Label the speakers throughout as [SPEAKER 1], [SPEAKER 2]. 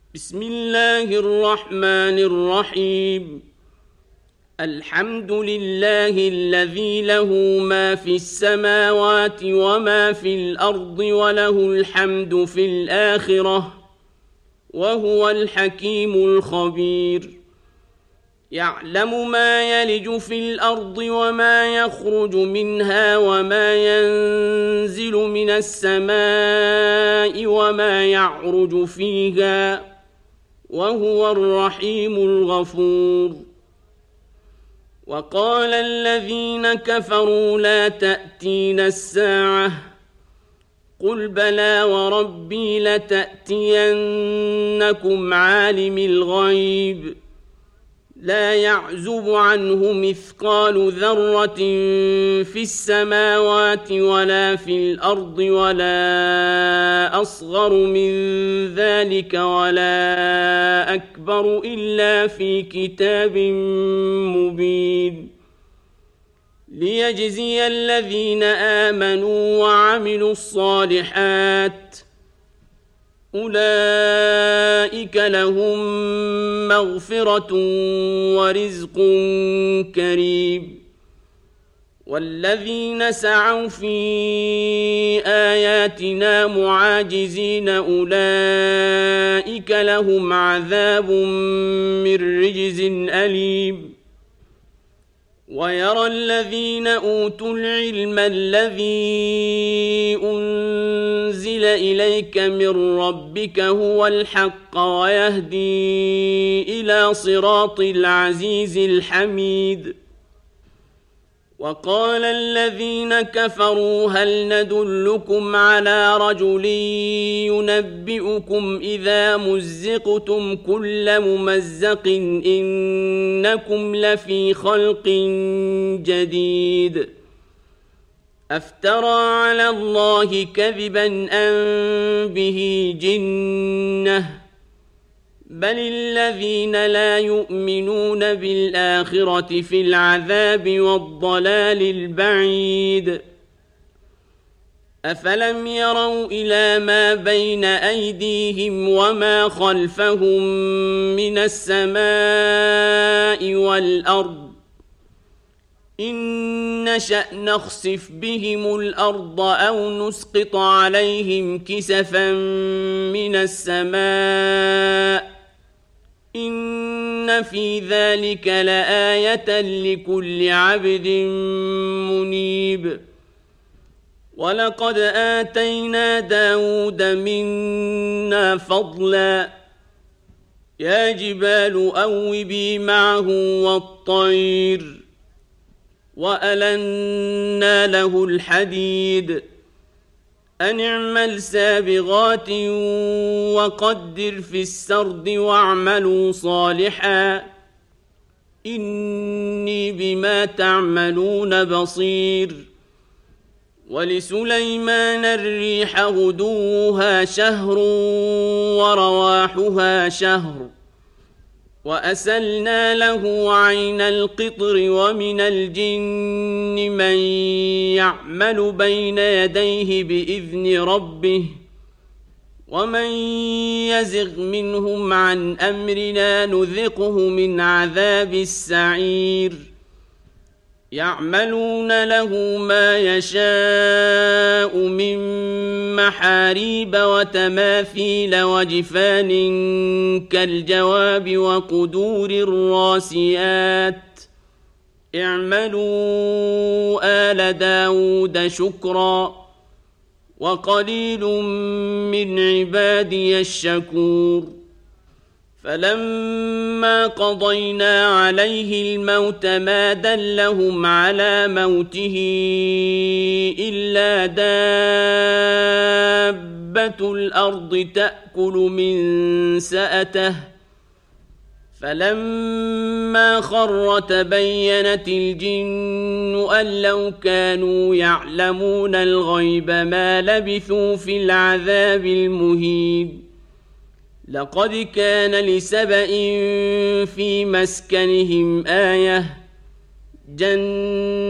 [SPEAKER 1] بسم الله الرحمن الرحيم. الحمد لله الذي له ما في السماوات وما في الأرض وله الحمد في الآخرة وهو الحكيم الخبير. يعلم ما يلج في الأرض وما يخرج منها وما ينزل من السماء وما يعرج فيها وهو الرحيم الغفور. وقال الذين كفروا لا تأتينا الساعة قل بلى وربي لتأتينكم عالم الغيب لا يعزب عنه مثقال ذرة في السماوات ولا في الأرض ولا أصغر من ذلك ولا أكبر إلا في كتاب مبين ليجزي الذين آمنوا وعملوا الصالحات أولئك لهم مغفرة ورزق كريم. والذين سعوا في آياتنا معاجزين أولئك لهم عذاب من رجز أليم. ويرى الذين أوتوا العلم الذي أنزل إليك من ربك هو الحق ويهدي إلى صراط العزيز الحميد. وقال الذين كفروا هل ندلكم على رجل ينبئكم إذا مزقتم كل ممزق إنكم لفي خلق جديد أفترى على الله كذبا أم به جنة بل الذين لا يؤمنون بالآخرة في العذاب والضلال البعيد. أفلم يروا إلى ما بين أيديهم وما خلفهم من السماء والأرض إن نشأ نخسف بهم الأرض أو نسقط عليهم كسفا من السماء إن في ذلك لآية لكل عبد منيب. ولقد آتينا داود منا فضلا يا جبال أوبي معه والطير وألنا له الحديد أن اعمل سابغات وقدر في السرد واعملوا صالحا إني بما تعملون بصير. ولسليمان الريح غدوها شهر ورواحها شهر وأسلنا له عين القطر ومن الجن من يعمل بين يديه بإذن ربه ومن يزغ منهم عن أمرنا نذقه من عذاب السعير. يعملون له ما يشاء من محاريب وتماثيل وجفان كالجواب وقدور الراسيات اعملوا آل داود شكرا وقليل من عبادي الشكور. فلما قضينا عليه الموت ما دلهم على موته إلا دابة الأرض تأكل من سأته فلما خر تبينت الجن أن لو كانوا يعلمون الغيب ما لبثوا في العذاب المهين. لقد كان لسبإ في مسكنهم آية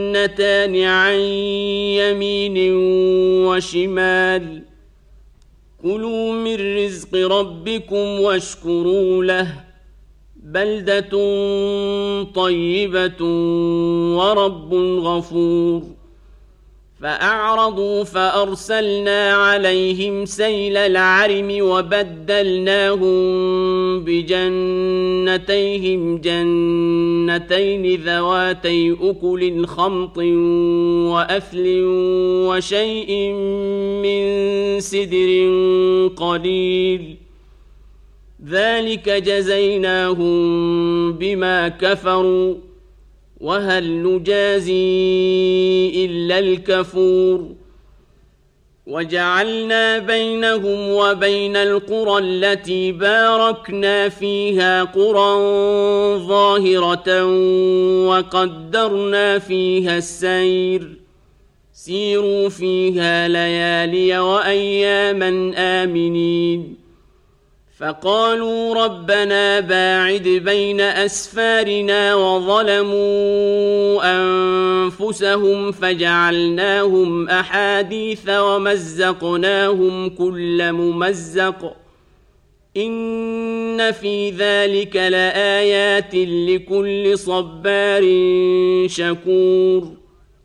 [SPEAKER 1] جنتان عن يمين وشمال كلوا من رزق ربكم واشكروا له بلدة طيبة ورب غفور فأعرضوا فأرسلنا عليهم سيل العرم وبدلناهم بجنتيهم جنتين ذواتي أكل خمط وأثل وشيء من سدر قليل ذلك جزيناهم بما كفروا وهل نجازي إلا الكفور وجعلنا بينهم وبين القرى التي باركنا فيها قرى ظاهرة وقدرنا فيها السير سيروا فيها ليالي وأياما آمنين فقالوا ربنا باعد بين أسفارنا وظلموا أنفسهم فجعلناهم أحاديث ومزقناهم كل ممزق إن في ذلك لآيات لكل صبار شكور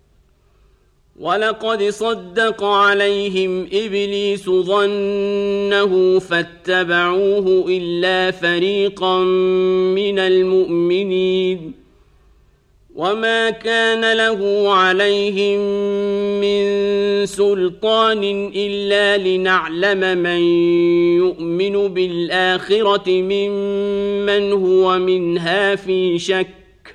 [SPEAKER 1] ولقد صدق عليهم إبليس ظنه فاتبعوه إلا فريقا من المؤمنين وما كان له عليهم من سلطان إلا لنعلم من يؤمن بالآخرة ممن هو منها في شك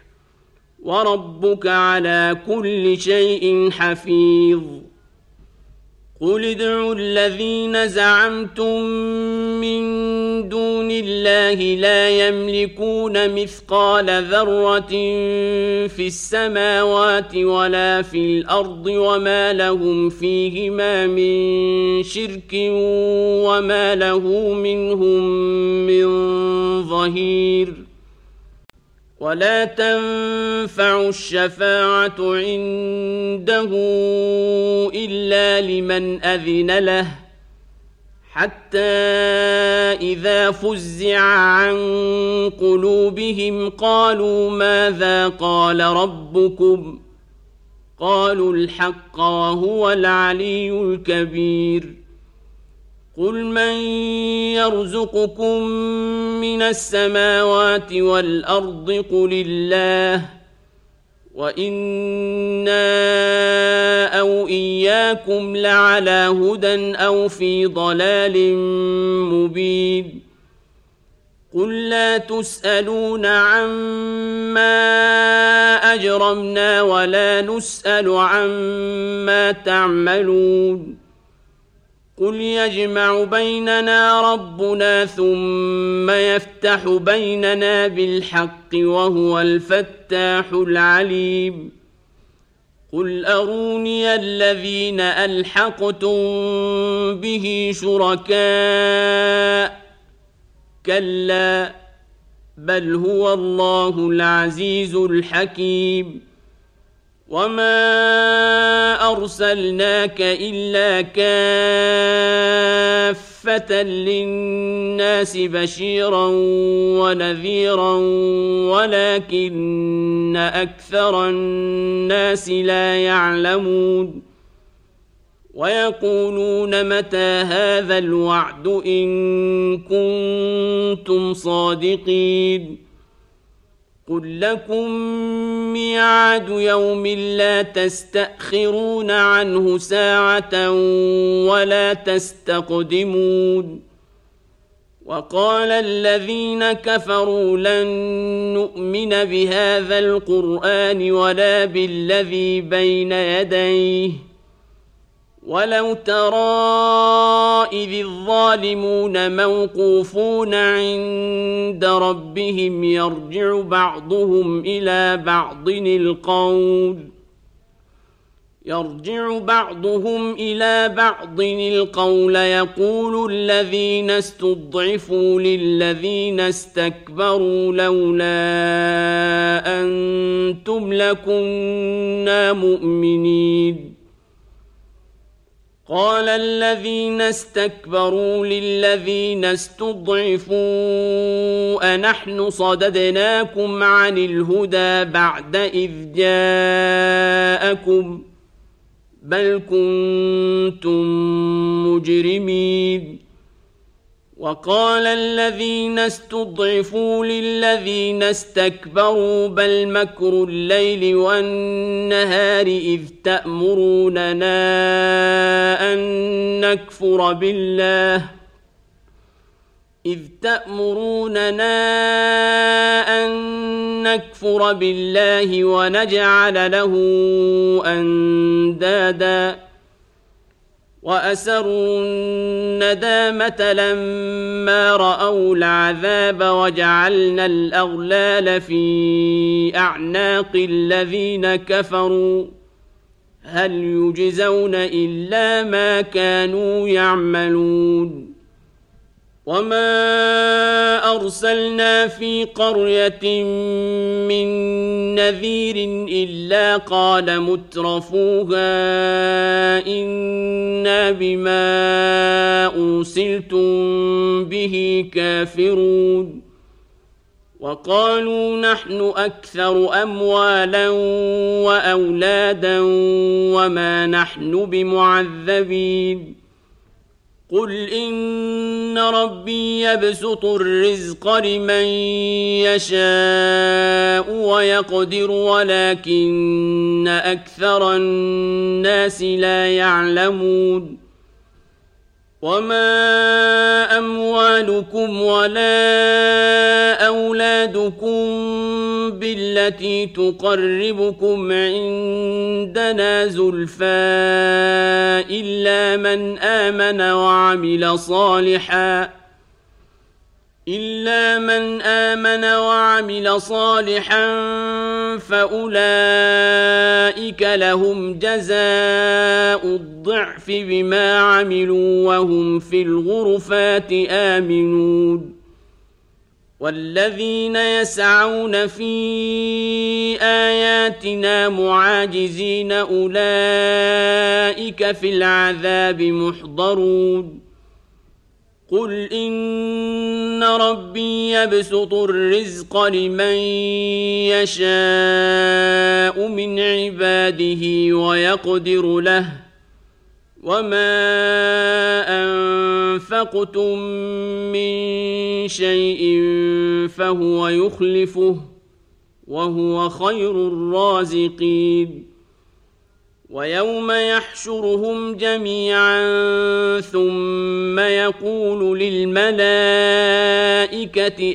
[SPEAKER 1] وربك على كل شيء حفيظ قل ادعوا الذين زعمتم من دون الله لا يملكون مثقال ذرة في السماوات ولا في الأرض وما لهم فيهما من شرك وما له منهم من ظهير ولا تنفع الشفاعة عنده إلا لمن أذن له حتى إذا فزع عن قلوبهم قالوا ماذا قال ربكم قالوا الحق وهو العلي الكبير قل من يرزقكم من السماوات والأرض قل الله وإنا أو إياكم لعلى هدى أو في ضلال مبين قل لا تسألون عما أجرمنا ولا نسأل عما تعملون قل يجمع بيننا ربنا ثم يفتح بيننا بالحق وهو الفتاح العليم قل أروني الذين ألحقتم به شركاء كلا بل هو الله العزيز الحكيم وما أرسلناك إلا كافة للناس بشيرا ونذيرا ولكن أكثر الناس لا يعلمون ويقولون متى هذا الوعد إن كنتم صادقين قل لكم ميعاد يوم لا تستأخرون عنه ساعة ولا تستقدمون وقال الذين كفروا لن نؤمن بهذا القرآن ولا بالذي بين يديه ولو ترى إذ الظالمون موقوفون عند ربهم يرجع بعضهم إلى بعض القول يقول الذين استضعفوا للذين استكبروا لولا أنتم لكنا مؤمنين قال الذين استكبروا للذين استضعفوا أنحن صددناكم عن الهدى بعد إذ جاءكم بل كنتم مجرمين وقال الذين استضعفوا للذين استكبروا بل مكر الليل والنهار إذ تأمروننا أن نكفر بالله ونجعل له أندادا وأسروا الندامة لما رأوا العذاب وجعلنا الأغلال في أعناق الذين كفروا هل يجزون إلا ما كانوا يعملون وما أرسلنا في قرية من نذير إلا قال مترفوها إنا بما أرسلتم به كافرون وقالوا نحن أكثر أموالا وأولادا وما نحن بمعذبين قل إن ربي يبسط الرزق لمن يشاء ويقدر ولكن أكثر الناس لا يعلمون وما أموالكم ولا أولادكم بالتي تقربكم عندنا زلفى إلا من آمن وعمل صالحا فأولئك لهم جزاء الضعف بما عملوا وهم في الغرفات آمنون والذين يسعون في آياتنا معاجزين أولئك في العذاب محضرون قل إن ربي يبسط الرزق لمن يشاء من عباده ويقدر له وما أنفقتم من شيء فهو يخلفه وهو خير الرازقين ويوم يحشرهم جميعا ثم يقول للملائكة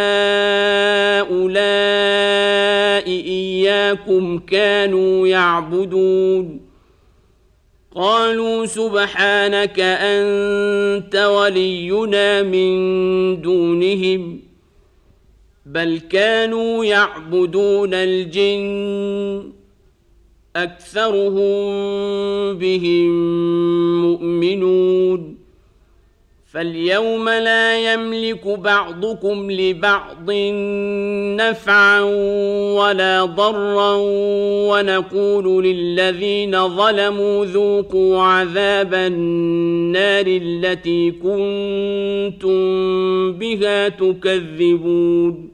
[SPEAKER 1] أهؤلاء إياكم كانوا يعبدون قالوا سبحانك أنت ولينا من دونهم بل كانوا يعبدون الجن أكثرهم بهم مؤمنون فاليوم لا يملك بعضكم لبعض نفعا ولا ضرا ونقول للذين ظلموا ذوقوا عذاب النار التي كنتم بها تكذبون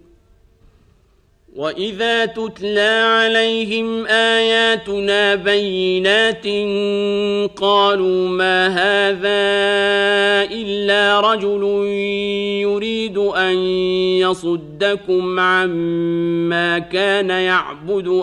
[SPEAKER 1] وإذا تتلى عليهم آياتنا بينات قالوا ما هذا إلا رجل يريد أن يصدكم عما كان يعبد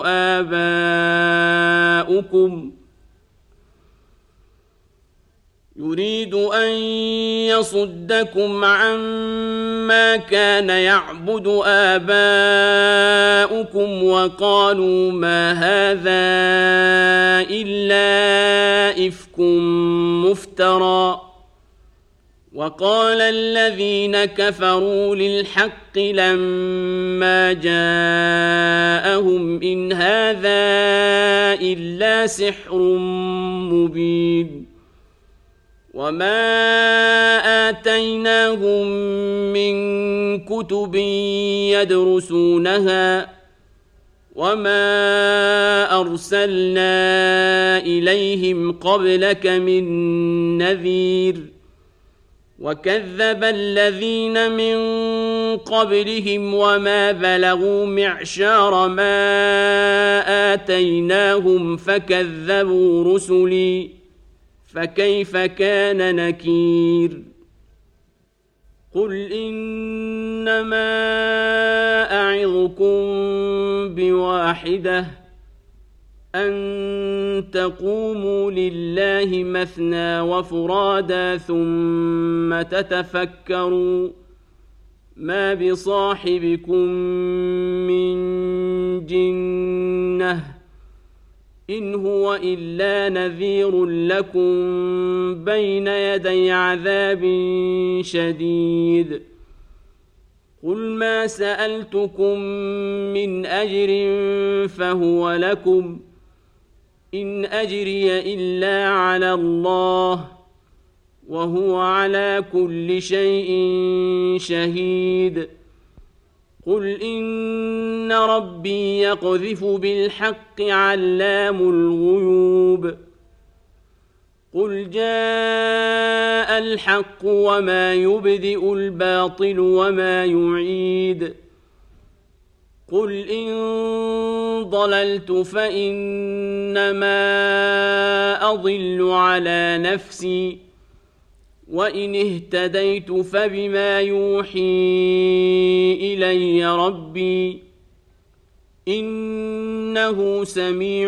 [SPEAKER 1] آباؤكم وقالوا ما هذا إلا إفك مفترى وقال الذين كفروا للحق لما جاءهم إن هذا إلا سحر مبين وما آتيناهم من كتب يدرسونها وما أرسلنا إليهم قبلك من نذير وكذب الذين من قبلهم وما بلغوا معشار ما آتيناهم فكذبوا رسلي فكيف كان نكير قل إنما أعظكم بواحدة أن تقوموا لله مثنى وفرادا ثم تتفكروا ما بصاحبكم من جنة إن هو إلا نذير لكم بين يدي عذاب شديد قل ما سألتكم من أجر فهو لكم إن أجري إلا على الله وهو على كل شيء شهيد قل إن ربي يقذف بالحق علام الغيوب قل جاء الحق وما يبدئ الباطل وما يعيد قل إن ضللت فإنما أضل على نفسي وإن اهتديت فبما يوحي إلي ربي إنه سميع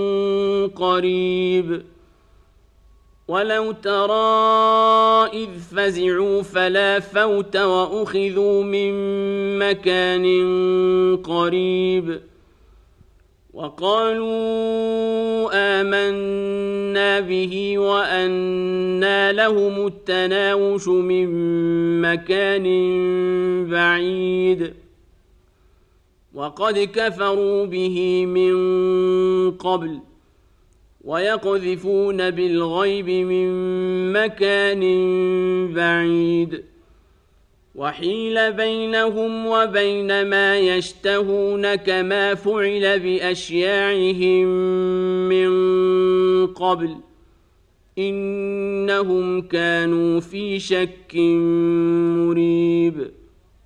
[SPEAKER 1] قريب ولو ترى إذ فزعوا فلا فوت وأخذوا من مكان قريب وقالوا آمنا به وأنى لهم التناوش من مكان بعيد وقد كفروا به من قبل ويقذفون بالغيب من مكان بعيد وحيل بينهم وبين ما يشتهون كما فعل بأشياعهم من قبل إنهم كانوا في شك مريب